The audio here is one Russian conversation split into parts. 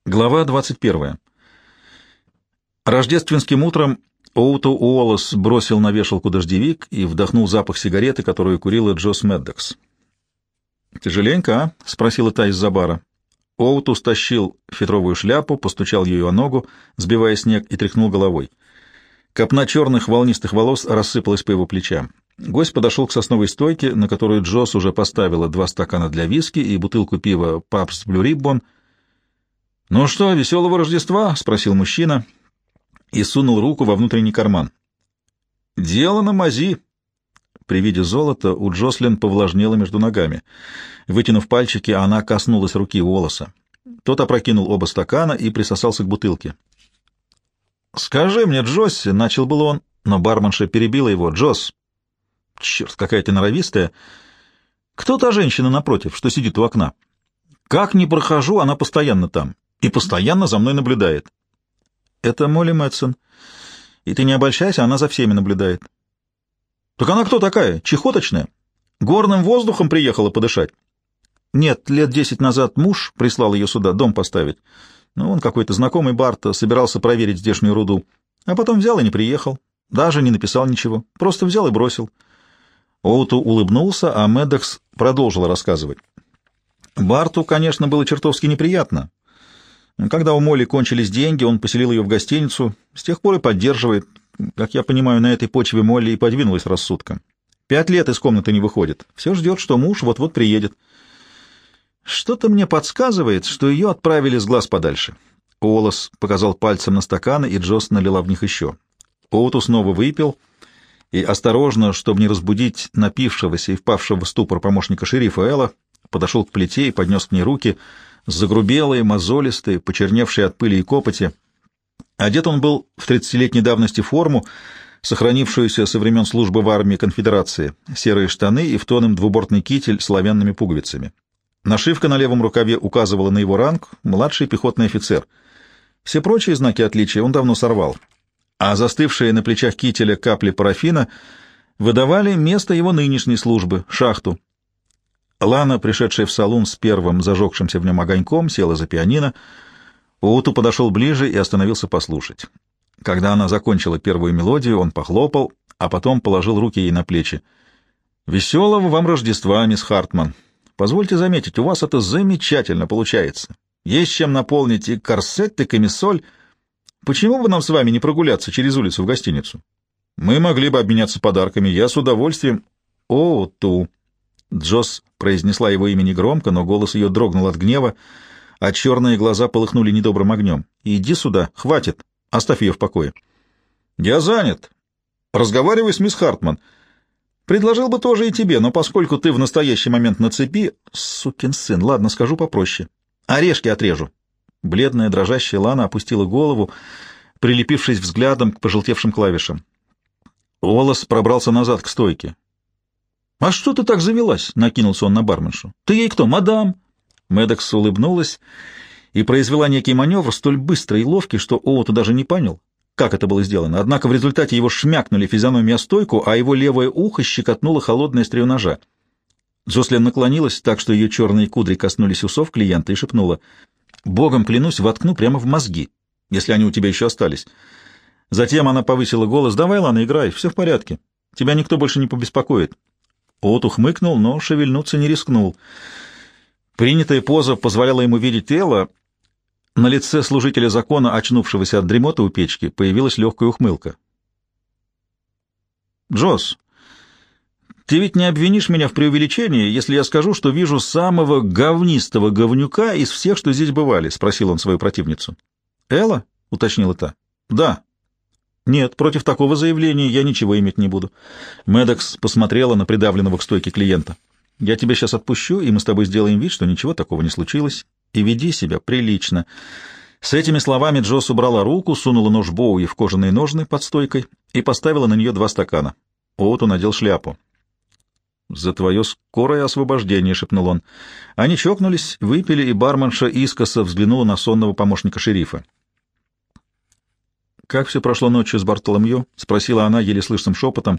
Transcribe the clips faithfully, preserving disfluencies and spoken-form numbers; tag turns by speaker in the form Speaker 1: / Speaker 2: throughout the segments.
Speaker 1: Глава двадцать первая. Рождественским утром Оуту Уоллес бросил на вешалку дождевик и вдохнул запах сигареты, которую курила Джосс Меддокс. «Тяжеленько, а?» — спросила та из-за бара. Оуту стащил фетровую шляпу, постучал ее о ногу, сбивая снег, и тряхнул головой. Копна черных волнистых волос рассыпалась по его плечам. Гость подошел к сосновой стойке, на которую Джосс уже поставила два стакана для виски и бутылку пива «Пабст Блю Риббон». «Ну что, веселого Рождества?» — спросил мужчина и сунул руку во внутренний карман. «Дело на мази». При виде золота у Джослин повлажнело между ногами. Вытянув пальчики, она коснулась руки Уоллеса. Тот опрокинул оба стакана и присосался к бутылке. «Скажи мне, Джосси», — начал был он, но барменша перебила его. «Джосс, черт, какая ты норовистая! Кто та женщина напротив, что сидит у окна? Как ни прохожу, она постоянно там. И постоянно за мной наблюдает». «Это Молли Мэтсон. И ты не обольщайся, она за всеми наблюдает». «Так она кто такая? Чехоточная? Горным воздухом приехала подышать?» «Нет, лет десять назад муж прислал ее сюда дом поставить. Ну, он какой-то знакомый Барта, собирался проверить здешнюю руду. А потом взял и не приехал. Даже не написал ничего. Просто взял и бросил». Оуту улыбнулся, а Меддокс продолжил рассказывать. Барту, конечно, было чертовски неприятно. Когда у Молли кончились деньги, он поселил ее в гостиницу. С тех пор и поддерживает. Как я понимаю, на этой почве Молли и подвинулась рассудком. Пять лет из комнаты не выходит. Все ждет, что муж вот-вот приедет. Что-то мне подсказывает, что ее отправили с глаз подальше. Уоллес показал пальцем на стаканы, и Джосс налила в них еще. Оуту снова выпил и, осторожно, чтобы не разбудить напившегося и впавшего в ступор помощника шерифа Элла, подошел к плите и поднес к ней руки, загрубелые, мозолистые, почерневшие от пыли и копоти. Одет он был в тридцатилетней давности форму, сохранившуюся со времен службы в армии конфедерации, серые штаны и в тон им двубортный китель с оловянными пуговицами. Нашивка на левом рукаве указывала на его ранг — младший пехотный офицер. Все прочие знаки отличия он давно сорвал, а застывшие на плечах кителя капли парафина выдавали место его нынешней службы — шахту. Лана, пришедшая в салон с первым зажегшимся в нем огоньком, села за пианино. Оуту подошел ближе и остановился послушать. Когда она закончила первую мелодию, он похлопал, а потом положил руки ей на плечи. «Веселого вам Рождества, мисс Хартман! Позвольте заметить, у вас это замечательно получается. Есть чем наполнить и корсет, и камисоль. Почему бы нам с вами не прогуляться через улицу в гостиницу? Мы могли бы обменяться подарками. Я с удовольствием...» «Оуту!» Джосс произнесла его имя негромко, но голос ее дрогнул от гнева, а черные глаза полыхнули недобрым огнем. «Иди сюда, хватит, оставь ее в покое». «Я занят. Разговаривай с мисс Хартман. Предложил бы тоже и тебе, но поскольку ты в настоящий момент на цепи...» «Сукин сын, ладно, скажу попроще. Орешки отрежу». Бледная, дрожащая Лана опустила голову, прилепившись взглядом к пожелтевшим клавишам. Уоллес пробрался назад к стойке. «А что ты так завелась?» — накинулся он на барменшу. «Ты ей кто, мадам?» Меддокс улыбнулась и произвела некий маневр столь быстрый и ловкий, что Оуту даже не понял, как это было сделано. Однако в результате его шмякнули физиономию о стойку, а его левое ухо щекотнуло холодное острие ножа. Джослин наклонилась так, что ее черные кудри коснулись усов клиента, и шепнула: «Богом клянусь, воткну прямо в мозги, если они у тебя еще остались». Затем она повысила голос: «Давай, Лана, играй, все в порядке. Тебя никто больше не побеспокоит». Оуту хмыкнул, но шевельнуться не рискнул. Принятая поза позволяла ему видеть Элла. На лице служителя закона, очнувшегося от дремоты у печки, появилась легкая ухмылка. «Джосс, ты ведь не обвинишь меня в преувеличении, если я скажу, что вижу самого говнистого говнюка из всех, что здесь бывали?» — спросил он свою противницу. «Элла?» — уточнила та. «Да». «Нет, против такого заявления я ничего иметь не буду». Меддокс посмотрела на придавленного к стойке клиента. «Я тебя сейчас отпущу, и мы с тобой сделаем вид, что ничего такого не случилось. И веди себя прилично». С этими словами Джосс убрала руку, сунула нож Боуи в кожаные ножны под стойкой и поставила на нее два стакана. Оуту надел шляпу. «За твое скорое освобождение», — шепнул он. Они чокнулись, выпили, и барменша искоса взглянула на сонного помощника шерифа. «Как все прошло ночью с Бартоломью?» — спросила она еле слышным шепотом.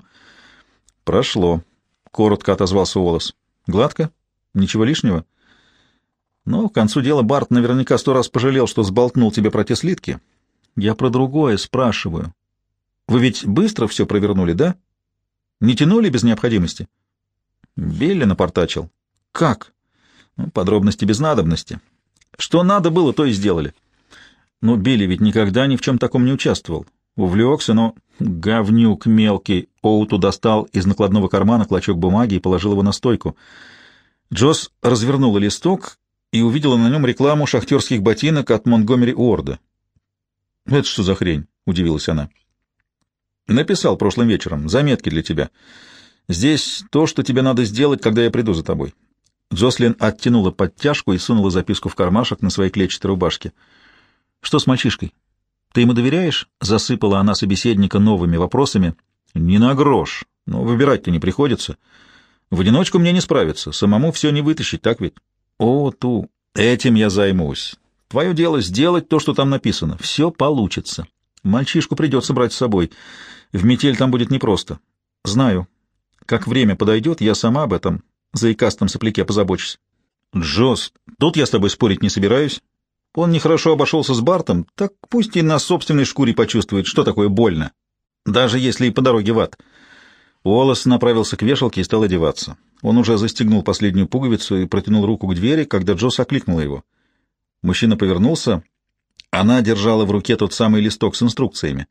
Speaker 1: «Прошло», — коротко отозвался Уоллес. «Гладко? Ничего лишнего?» Но к концу дела Барт наверняка сто раз пожалел, что сболтнул тебе про те слитки. Я про другое спрашиваю. Вы ведь быстро все провернули, да? Не тянули без необходимости? Билли напортачил. Как? Ну, подробности без надобности. Что надо было, то и сделали. Но Билли ведь никогда ни в чем таком не участвовал. Увлекся, но говнюк мелкий. Оуту достал из накладного кармана клочок бумаги и положил его на стойку. Джосс развернула листок и увидела на нем рекламу шахтерских ботинок от Монтгомери Уорда. «Это что за хрень?» — удивилась она. «Написал прошлым вечером. Заметки для тебя. Здесь то, что тебе надо сделать, когда я приду за тобой». Джослин оттянула подтяжку и сунула записку в кармашек на своей клетчатой рубашке. «Что с мальчишкой? Ты ему доверяешь?» — засыпала она собеседника новыми вопросами. «Не на грош. Но выбирать-то не приходится. В одиночку мне не справиться. Самому все не вытащить, так ведь?» «О, Ту, этим я займусь. Твое дело сделать то, что там написано. Все получится. Мальчишку придется брать с собой. В метель там будет непросто. Знаю. Как время подойдет, я сама об этом заикастом сопляке позабочусь». «Джосс, тут я с тобой спорить не собираюсь. Он нехорошо обошелся с Бартом, так пусть и на собственной шкуре почувствует, что такое больно, даже если и по дороге в ад». Уоллес направился к вешалке и стал одеваться. Он уже застегнул последнюю пуговицу и протянул руку к двери, когда Джосс окликнула его. Мужчина повернулся. Она держала в руке тот самый листок с инструкциями.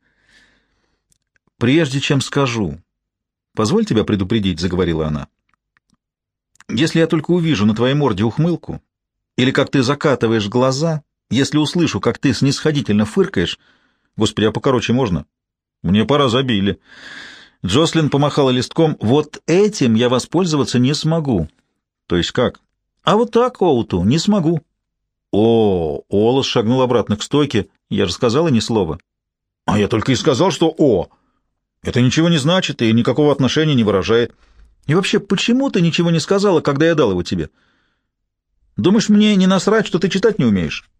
Speaker 1: «Прежде чем скажу, позволь тебя предупредить», — заговорила она. «Если я только увижу на твоей морде ухмылку, или как ты закатываешь глаза, если услышу, как ты снисходительно фыркаешь, господи, а покороче можно? Мне пора, забили». Джослин помахала листком. «Вот этим я воспользоваться не смогу». «То есть как?» «А вот так, Оуту, не смогу». «О!» — Олос шагнул обратно к стойке. «Я же сказала ни слова». «А я только и сказал, что «о». Это ничего не значит и никакого отношения не выражает. И вообще, почему ты ничего не сказала, когда я дал его тебе? Думаешь, мне не насрать, что ты читать не умеешь?»